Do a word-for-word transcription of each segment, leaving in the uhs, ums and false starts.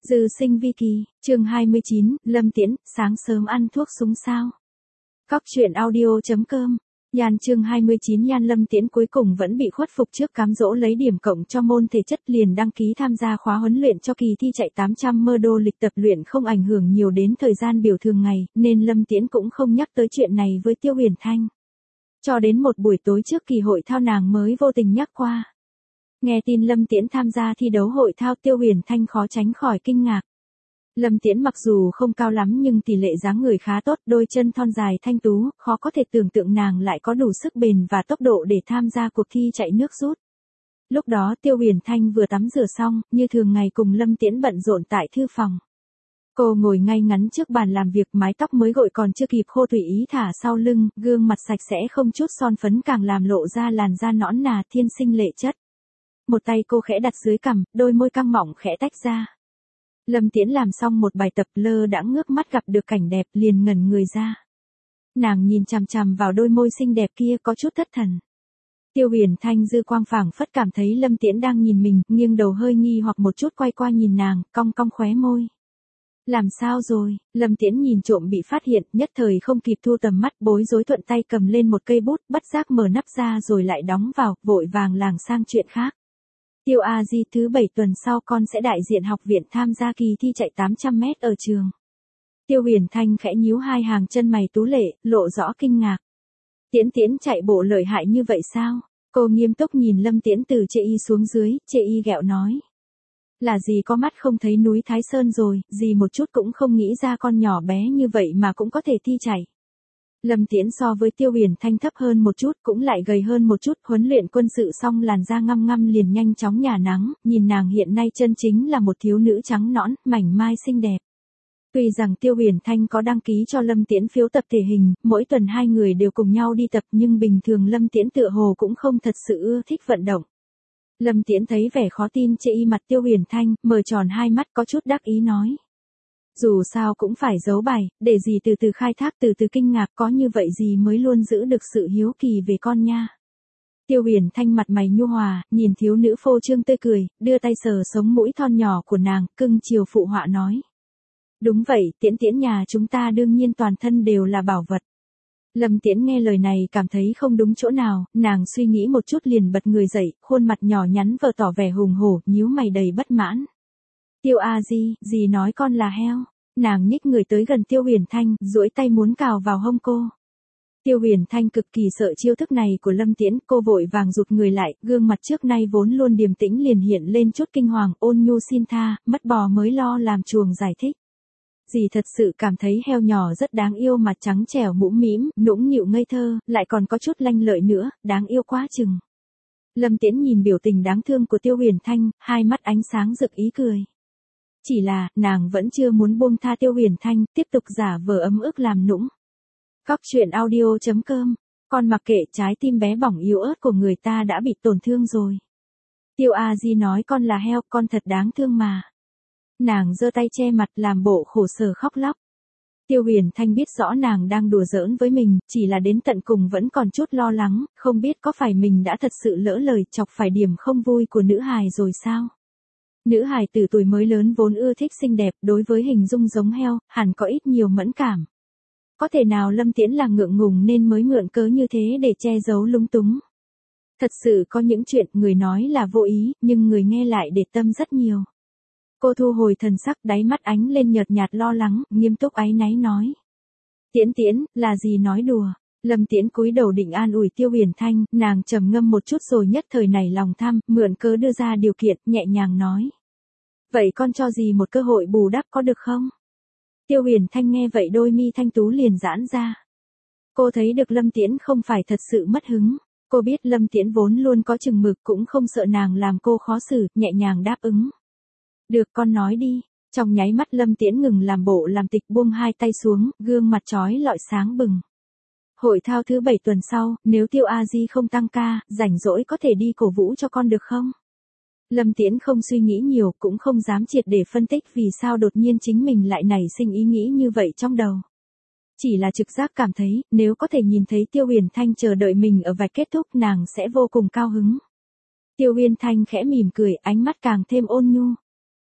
Dư sinh vi kỳ, chương hai mươi chín, Lâm Tiễn, sáng sớm ăn thuốc súng sao? Cóc truyện audio.com, Nhan chương hai mươi chín Nhan Lâm Tiễn cuối cùng vẫn bị khuất phục trước cám dỗ lấy điểm cộng cho môn thể chất liền đăng ký tham gia khóa huấn luyện cho kỳ thi chạy tám trăm mơ đô lịch tập luyện không ảnh hưởng nhiều đến thời gian biểu thường ngày, nên Lâm Tiễn cũng không nhắc tới chuyện này với Tiêu Huyền Thanh. Cho đến một buổi tối trước kỳ hội thao nàng mới vô tình nhắc qua. Nghe tin Lâm Tiễn tham gia thi đấu hội thao Tiêu Huyền Thanh khó tránh khỏi kinh ngạc. Lâm Tiễn mặc dù không cao lắm nhưng tỷ lệ dáng người khá tốt, đôi chân thon dài thanh tú, khó có thể tưởng tượng nàng lại có đủ sức bền và tốc độ để tham gia cuộc thi chạy nước rút. Lúc đó Tiêu Huyền Thanh vừa tắm rửa xong, như thường ngày cùng Lâm Tiễn bận rộn tại thư phòng. Cô ngồi ngay ngắn trước bàn làm việc, mái tóc mới gội còn chưa kịp khô tùy ý thả sau lưng, gương mặt sạch sẽ không chút son phấn càng làm lộ ra làn da nõn nà thiên sinh lệ chất. Một tay cô khẽ đặt dưới cằm, đôi môi căng mọng khẽ tách ra. Lâm Tiễn làm xong một bài tập lơ đãng ngước mắt gặp được cảnh đẹp liền ngẩn người ra. Nàng nhìn chằm chằm vào đôi môi xinh đẹp kia có chút thất thần. Tiêu Huyền Thanh dư quang phảng phất cảm thấy Lâm Tiễn đang nhìn mình, nghiêng đầu hơi nghi hoặc một chút quay qua nhìn nàng, cong cong khóe môi. Làm sao rồi? Lâm Tiễn nhìn trộm bị phát hiện, nhất thời không kịp thu tầm mắt, bối rối thuận tay cầm lên một cây bút, bất giác mở nắp ra rồi lại đóng vào, vội vàng lảng sang chuyện khác. Tiêu A Di, thứ bảy tuần sau con sẽ đại diện học viện tham gia kỳ thi chạy tám trăm mét ở trường. Tiêu Huyền Thanh khẽ nhíu hai hàng chân mày tú lệ, lộ rõ kinh ngạc. Tiễn Tiễn chạy bộ lợi hại như vậy sao? Cô nghiêm túc nhìn Lâm Tiễn từ chê y xuống dưới, chê y ghẹo nói. Là gì có mắt không thấy núi Thái Sơn rồi, gì một chút cũng không nghĩ ra con nhỏ bé như vậy mà cũng có thể thi chạy. Lâm Tiễn so với Tiêu Huyền Thanh thấp hơn một chút, cũng lại gầy hơn một chút, huấn luyện quân sự xong làn da ngăm ngăm liền nhanh chóng nhả nắng, nhìn nàng hiện nay chân chính là một thiếu nữ trắng nõn, mảnh mai xinh đẹp. Tuy rằng Tiêu Huyền Thanh có đăng ký cho Lâm Tiễn phiếu tập thể hình, mỗi tuần hai người đều cùng nhau đi tập nhưng bình thường Lâm Tiễn tựa hồ cũng không thật sự ưa thích vận động. Lâm Tiễn thấy vẻ khó tin chê y mặt Tiêu Huyền Thanh, mở tròn hai mắt có chút đắc ý nói. Dù sao cũng phải giấu bài, để gì từ từ khai thác từ từ kinh ngạc, có như vậy gì mới luôn giữ được sự hiếu kỳ về con nha. Tiêu Huyền Thanh mặt mày nhu hòa, nhìn thiếu nữ phô trương tươi cười, đưa tay sờ sống mũi thon nhỏ của nàng, cưng chiều phụ họa nói. Đúng vậy, Tiễn Tiễn nhà chúng ta đương nhiên toàn thân đều là bảo vật. Lâm Tiễn nghe lời này cảm thấy không đúng chỗ nào, nàng suy nghĩ một chút liền bật người dậy, khuôn mặt nhỏ nhắn vờ tỏ vẻ hùng hổ, nhíu mày đầy bất mãn. Tiêu A Di, dì nói con là heo. Nàng nhích người tới gần Tiêu Huyền Thanh, duỗi tay muốn cào vào hông cô. Tiêu Huyền Thanh cực kỳ sợ chiêu thức này của Lâm Tiễn, cô vội vàng rụt người lại, gương mặt trước nay vốn luôn điềm tĩnh liền hiện lên chút kinh hoàng, ôn nhu xin tha, mất bò mới lo làm chuồng giải thích. Dì thật sự cảm thấy heo nhỏ rất đáng yêu, mặt trắng trẻo mũm mĩm, nũng nịu ngây thơ, lại còn có chút lanh lợi nữa, đáng yêu quá chừng. Lâm Tiễn nhìn biểu tình đáng thương của Tiêu Huyền Thanh, hai mắt ánh sáng rực ý cười. Chỉ là, nàng vẫn chưa muốn buông tha Tiêu Huyền Thanh, tiếp tục giả vờ ấm ức làm nũng. Cóc truyện audio.com, con mặc kệ trái tim bé bỏng yếu ớt của người ta đã bị tổn thương rồi. Tiêu A Di nói con là heo, con thật đáng thương mà. Nàng giơ tay che mặt làm bộ khổ sở khóc lóc. Tiêu Huyền Thanh biết rõ nàng đang đùa giỡn với mình, chỉ là đến tận cùng vẫn còn chút lo lắng, không biết có phải mình đã thật sự lỡ lời chọc phải điểm không vui của nữ hài rồi sao? Nữ hài từ tuổi mới lớn vốn ưa thích xinh đẹp, đối với hình dung giống heo, hẳn có ít nhiều mẫn cảm. Có thể nào Lâm Tiễn là ngượng ngùng nên mới mượn cớ như thế để che giấu lúng túng. Thật sự có những chuyện người nói là vô ý, nhưng người nghe lại để tâm rất nhiều. Cô thu hồi thần sắc, đáy mắt ánh lên nhợt nhạt lo lắng, nghiêm túc áy náy nói. Tiễn Tiễn, là gì nói đùa. Lâm Tiễn cúi đầu định an ủi Tiêu Huyền Thanh, nàng trầm ngâm một chút rồi nhất thời nảy lòng tham, mượn cớ đưa ra điều kiện, nhẹ nhàng nói. Vậy con cho dì một cơ hội bù đắp có được không? Tiêu Huyền Thanh nghe vậy đôi mi thanh tú liền giãn ra. Cô thấy được Lâm Tiễn không phải thật sự mất hứng. Cô biết Lâm Tiễn vốn luôn có chừng mực, cũng không sợ nàng làm cô khó xử, nhẹ nhàng đáp ứng. Được, con nói đi. Trong nháy mắt Lâm Tiễn ngừng làm bộ làm tịch, buông hai tay xuống, gương mặt trói lọi sáng bừng. Hội thao thứ bảy tuần sau, nếu Tiêu A Di không tăng ca, rảnh rỗi có thể đi cổ vũ cho con được không? Lâm Tiễn không suy nghĩ nhiều, cũng không dám triệt để phân tích vì sao đột nhiên chính mình lại nảy sinh ý nghĩ như vậy trong đầu. Chỉ là trực giác cảm thấy, nếu có thể nhìn thấy Tiêu Huyền Thanh chờ đợi mình ở vạch kết thúc nàng sẽ vô cùng cao hứng. Tiêu Huyền Thanh khẽ mỉm cười, ánh mắt càng thêm ôn nhu.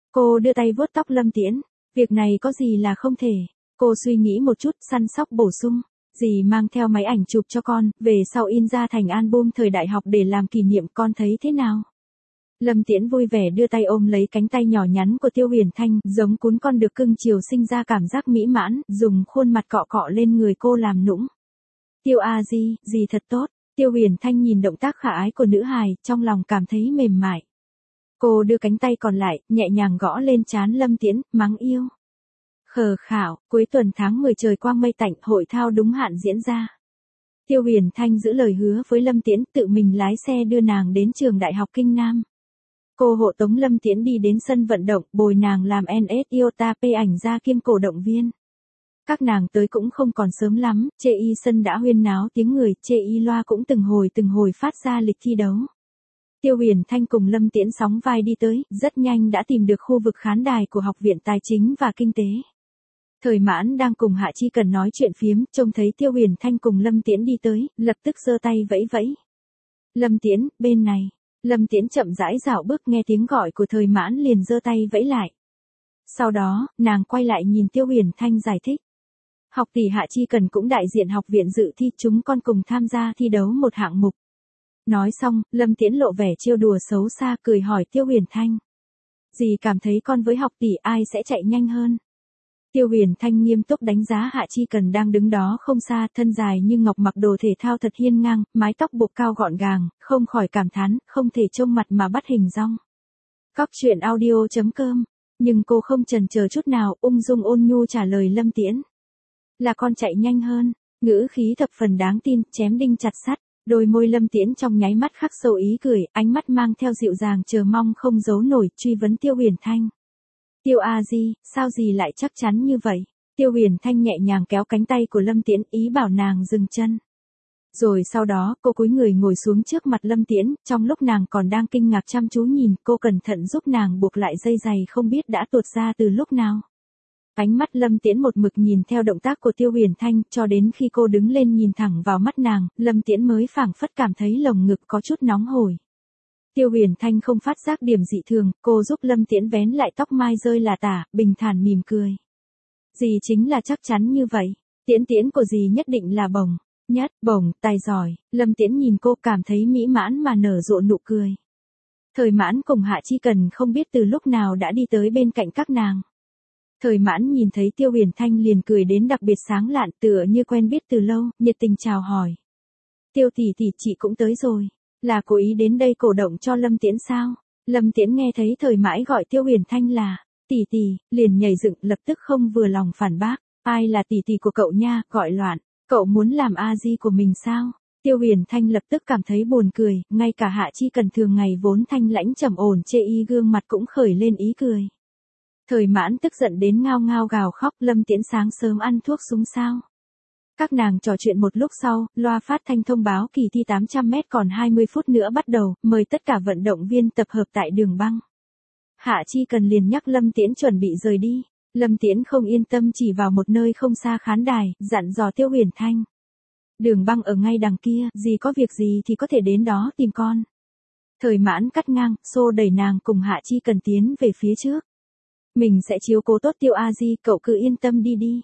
Cô đưa tay vuốt tóc Lâm Tiễn. Việc này có gì là không thể. Cô suy nghĩ một chút, săn sóc bổ sung. Dì mang theo máy ảnh chụp cho con, về sau in ra thành album thời đại học để làm kỷ niệm, con thấy thế nào? Lâm Tiễn vui vẻ đưa tay ôm lấy cánh tay nhỏ nhắn của Tiêu Huyền Thanh, giống cún con được cưng chiều sinh ra cảm giác mỹ mãn, dùng khuôn mặt cọ cọ lên người cô làm nũng. Tiêu a di, dì thật tốt. Tiêu Huyền Thanh nhìn động tác khả ái của nữ hài, trong lòng cảm thấy mềm mại. Cô đưa cánh tay còn lại, nhẹ nhàng gõ lên trán Lâm Tiễn, mắng yêu. Khờ khảo, cuối tuần tháng mười trời quang mây tạnh, hội thao đúng hạn diễn ra. Tiêu Huyền Thanh giữ lời hứa với Lâm Tiễn, tự mình lái xe đưa nàng đến trường Đại học Kinh Nam. Cô hộ tống Lâm Tiễn đi đến sân vận động, bồi nàng làm en ét Iota P ảnh ra kiêm cổ động viên. Các nàng tới cũng không còn sớm lắm, chê y sân đã huyên náo tiếng người, chê y loa cũng từng hồi từng hồi phát ra lịch thi đấu. Tiêu Huyền Thanh cùng Lâm Tiễn sóng vai đi tới, rất nhanh đã tìm được khu vực khán đài của Học viện Tài chính và Kinh tế. Thời Mãn đang cùng Hạ Chi Cần nói chuyện phiếm, trông thấy Tiêu Huyền Thanh cùng Lâm Tiễn đi tới, lập tức giơ tay vẫy vẫy. Lâm Tiễn, bên này. Lâm Tiễn chậm rãi dạo bước, nghe tiếng gọi của Thời Mãn liền giơ tay vẫy lại. Sau đó, nàng quay lại nhìn Tiêu Huyền Thanh giải thích. Học tỷ Hạ Chi Cần cũng đại diện học viện dự thi, chúng con cùng tham gia thi đấu một hạng mục. Nói xong, Lâm Tiễn lộ vẻ trêu đùa xấu xa, cười hỏi Tiêu Huyền Thanh. Dì cảm thấy con với học tỷ ai sẽ chạy nhanh hơn? Tiêu Huyền Thanh nghiêm túc đánh giá Hạ Chi Cần đang đứng đó không xa, thân dài như ngọc, mặc đồ thể thao thật hiên ngang, mái tóc buộc cao gọn gàng, không khỏi cảm thán, không thể trông mặt mà bắt hình dong. Cóc truyện audio chấm com. Nhưng cô không chần chờ chút nào, ung dung ôn nhu trả lời Lâm Tiễn. Là con chạy nhanh hơn, ngữ khí thập phần đáng tin, chém đinh chặt sắt. Đôi môi Lâm Tiễn trong nháy mắt khắc sâu ý cười, ánh mắt mang theo dịu dàng chờ mong không giấu nổi, truy vấn Tiêu Huyền Thanh. Tiêu a di, sao dì lại chắc chắn như vậy? Tiêu Huyền Thanh nhẹ nhàng kéo cánh tay của Lâm Tiễn, ý bảo nàng dừng chân. Rồi sau đó, cô cúi người ngồi xuống trước mặt Lâm Tiễn, trong lúc nàng còn đang kinh ngạc chăm chú nhìn, cô cẩn thận giúp nàng buộc lại dây giày không biết đã tuột ra từ lúc nào. Ánh mắt Lâm Tiễn một mực nhìn theo động tác của Tiêu Huyền Thanh, cho đến khi cô đứng lên nhìn thẳng vào mắt nàng, Lâm Tiễn mới phảng phất cảm thấy lồng ngực có chút nóng hổi. Tiêu Huyền Thanh không phát giác điểm dị thường, cô giúp Lâm Tiễn vén lại tóc mai rơi là tả, bình thản mỉm cười. Dì chính là chắc chắn như vậy, Tiễn Tiễn của dì nhất định là bổng, nhất, bổng, tài giỏi. Lâm Tiễn nhìn cô cảm thấy mỹ mãn mà nở rộ nụ cười. Thời Mãn cùng Hạ Chi Cần không biết từ lúc nào đã đi tới bên cạnh các nàng. Thời Mãn nhìn thấy Tiêu Huyền Thanh liền cười đến đặc biệt sáng lạn, tựa như quen biết từ lâu, nhiệt tình chào hỏi. Tiêu tỷ tỷ, chị cũng tới rồi. Là cố ý đến đây cổ động cho Lâm Tiễn sao? Lâm Tiễn nghe thấy Thời Mãi gọi Tiêu Huyền Thanh là tỷ tỷ, liền nhảy dựng, lập tức không vừa lòng phản bác. Ai là tỷ tỷ của cậu nha, gọi loạn. Cậu muốn làm a di của mình sao? Tiêu Huyền Thanh lập tức cảm thấy buồn cười, ngay cả Hạ Chi Cần thường ngày vốn thanh lãnh trầm ổn chê y gương mặt cũng khởi lên ý cười. Thời Mãn tức giận đến ngao ngao gào khóc, Lâm Tiễn sáng sớm ăn thuốc súng sao? Các nàng trò chuyện một lúc sau, loa phát thanh thông báo kỳ thi tám trăm mét còn hai mươi phút nữa bắt đầu, mời tất cả vận động viên tập hợp tại đường băng. Hạ Chi Cần liền nhắc Lâm Tiễn chuẩn bị rời đi. Lâm Tiễn không yên tâm chỉ vào một nơi không xa khán đài, dặn dò Tiêu Huyền Thanh. Đường băng ở ngay đằng kia, dì có việc gì thì có thể đến đó tìm con. Thời Mãn cắt ngang, xô đẩy nàng cùng Hạ Chi Cần tiến về phía trước. Mình sẽ chiếu cố tốt Tiêu a di, cậu cứ yên tâm đi đi.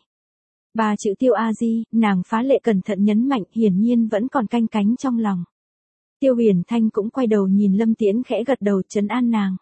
Ba chữ Tiêu a di, nàng phá lệ cẩn thận nhấn mạnh, hiển nhiên vẫn còn canh cánh trong lòng. Tiêu Huyền Thanh cũng quay đầu nhìn Lâm Tiễn khẽ gật đầu trấn an nàng.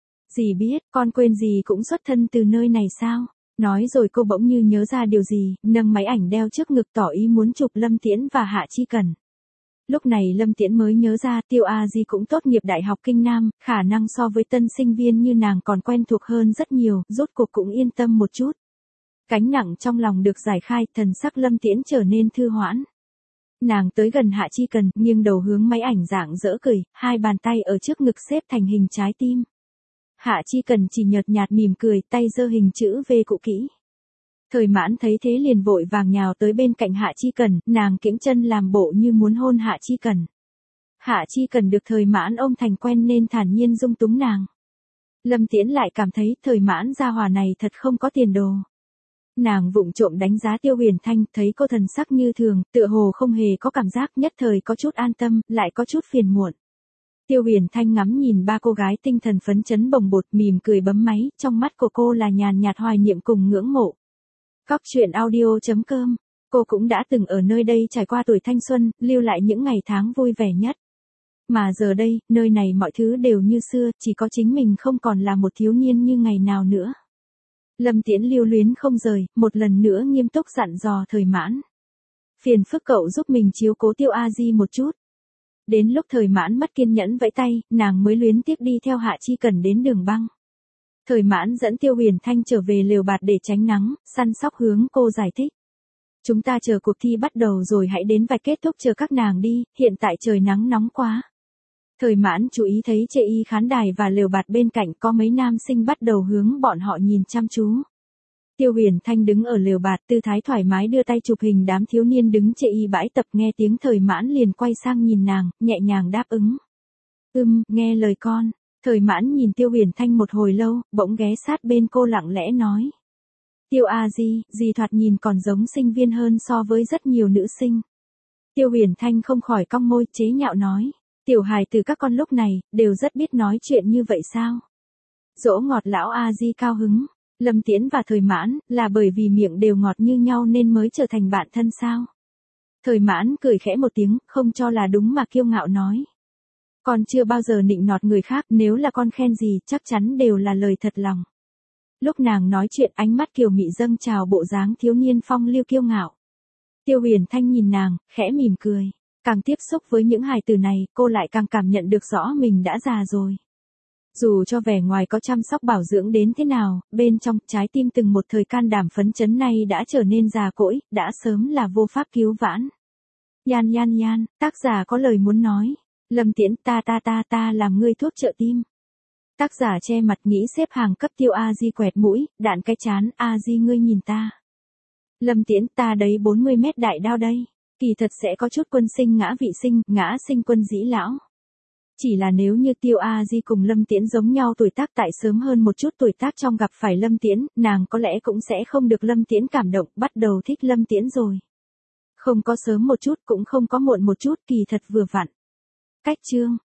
Dì biết, con quên dì cũng xuất thân từ nơi này sao? Nói rồi cô bỗng như nhớ ra điều gì, nâng máy ảnh đeo trước ngực tỏ ý muốn chụp Lâm Tiễn và Hạ Chi Cần. Lúc này Lâm Tiễn mới nhớ ra Tiêu a di cũng tốt nghiệp Đại học Kinh Nam, khả năng so với tân sinh viên như nàng còn quen thuộc hơn rất nhiều, rốt cuộc cũng yên tâm một chút. Cánh nặng trong lòng được giải khai, thần sắc Lâm Tiễn trở nên thư hoãn. Nàng tới gần Hạ Chi Cần, nghiêng đầu hướng máy ảnh rạng rỡ cười, hai bàn tay ở trước ngực xếp thành hình trái tim. Hạ Chi Cần chỉ nhợt nhạt mỉm cười, tay giơ hình chữ V cụ kỹ. Thời Mãn thấy thế liền vội vàng nhào tới bên cạnh Hạ Chi Cần, nàng kiễng chân làm bộ như muốn hôn Hạ Chi Cần. Hạ Chi Cần được Thời Mãn ôm thành quen nên thản nhiên dung túng nàng. Lâm Tiễn lại cảm thấy Thời Mãn gia hỏa này thật không có tiền đồ. Nàng vụng trộm đánh giá Tiêu Huyền Thanh, thấy cô thần sắc như thường, tựa hồ không hề có cảm giác, nhất thời có chút an tâm, lại có chút phiền muộn. Tiêu Huyền Thanh ngắm nhìn ba cô gái tinh thần phấn chấn bồng bột, mỉm cười bấm máy, trong mắt của cô là nhàn nhạt hoài niệm cùng ngưỡng mộ. Cóc truyện audio chấm com. Cô cũng đã từng ở nơi đây trải qua tuổi thanh xuân, lưu lại những ngày tháng vui vẻ nhất. Mà giờ đây, nơi này mọi thứ đều như xưa, chỉ có chính mình không còn là một thiếu niên như ngày nào nữa. Lâm Tiễn lưu luyến không rời, một lần nữa nghiêm túc dặn dò Thời Mãn. Phiền phức cậu giúp mình chiếu cố Tiêu A Di một chút. Đến lúc Thời Mãn mất kiên nhẫn vẫy tay, nàng mới luyến tiếc đi theo Hạ Chi Cần đến đường băng. Thời Mãn dẫn Tiêu Huyền Thanh trở về lều bạt để tránh nắng, săn sóc hướng cô giải thích. Chúng ta chờ cuộc thi bắt đầu rồi hãy đến vạch kết thúc chờ các nàng đi, hiện tại trời nắng nóng quá. Thời Mãn chú ý thấy chê y khán đài và lều bạt bên cạnh có mấy nam sinh bắt đầu hướng bọn họ nhìn chăm chú. Tiêu Huyền Thanh đứng ở lều bạt tư thái thoải mái đưa tay chụp hình đám thiếu niên đứng chê y bãi tập, nghe tiếng Thời Mãn liền quay sang nhìn nàng, nhẹ nhàng đáp ứng. Ừm, nghe lời con. Thời Mãn nhìn Tiêu Huyền Thanh một hồi lâu, bỗng ghé sát bên cô lặng lẽ nói. Tiêu A Di, dì thoạt nhìn còn giống sinh viên hơn so với rất nhiều nữ sinh. Tiêu Huyền Thanh không khỏi cong môi chế nhạo nói. Tiểu hài từ các con lúc này, đều rất biết nói chuyện như vậy sao? Dỗ ngọt lão A Di cao hứng. Lâm Tiễn và Thời Mãn, là bởi vì miệng đều ngọt như nhau nên mới trở thành bạn thân sao? Thời Mãn cười khẽ một tiếng, không cho là đúng mà kiêu ngạo nói. Con chưa bao giờ nịnh nọt người khác, nếu là con khen gì, chắc chắn đều là lời thật lòng. Lúc nàng nói chuyện ánh mắt kiều mị dâng trào bộ dáng thiếu niên phong lưu kiêu ngạo. Tiêu Huyền Thanh nhìn nàng, khẽ mỉm cười. Càng tiếp xúc với những hài từ này, cô lại càng cảm nhận được rõ mình đã già rồi. Dù cho vẻ ngoài có chăm sóc bảo dưỡng đến thế nào, bên trong trái tim từng một thời can đảm phấn chấn này đã trở nên già cỗi, đã sớm là vô pháp cứu vãn. Yan yan yan, tác giả có lời muốn nói. Lâm Tiễn, ta ta ta ta làm ngươi thuốc trợ tim. Tác giả che mặt nghĩ xếp hàng cấp Tiêu A Di quẹt mũi, đạn cái chán, A Di ngươi nhìn ta. Lâm Tiễn, ta đấy bốn mươi mét đại đao đây. Kỳ thật sẽ có chút quân sinh ngã vị sinh, ngã sinh quân dĩ lão. Chỉ là nếu như Tiêu A Di cùng Lâm Tiễn giống nhau tuổi tác tại sớm hơn một chút tuổi tác trong gặp phải Lâm Tiễn, nàng có lẽ cũng sẽ không được Lâm Tiễn cảm động, bắt đầu thích Lâm Tiễn rồi. Không có sớm một chút cũng không có muộn một chút, kỳ thật vừa vặn. Cách chương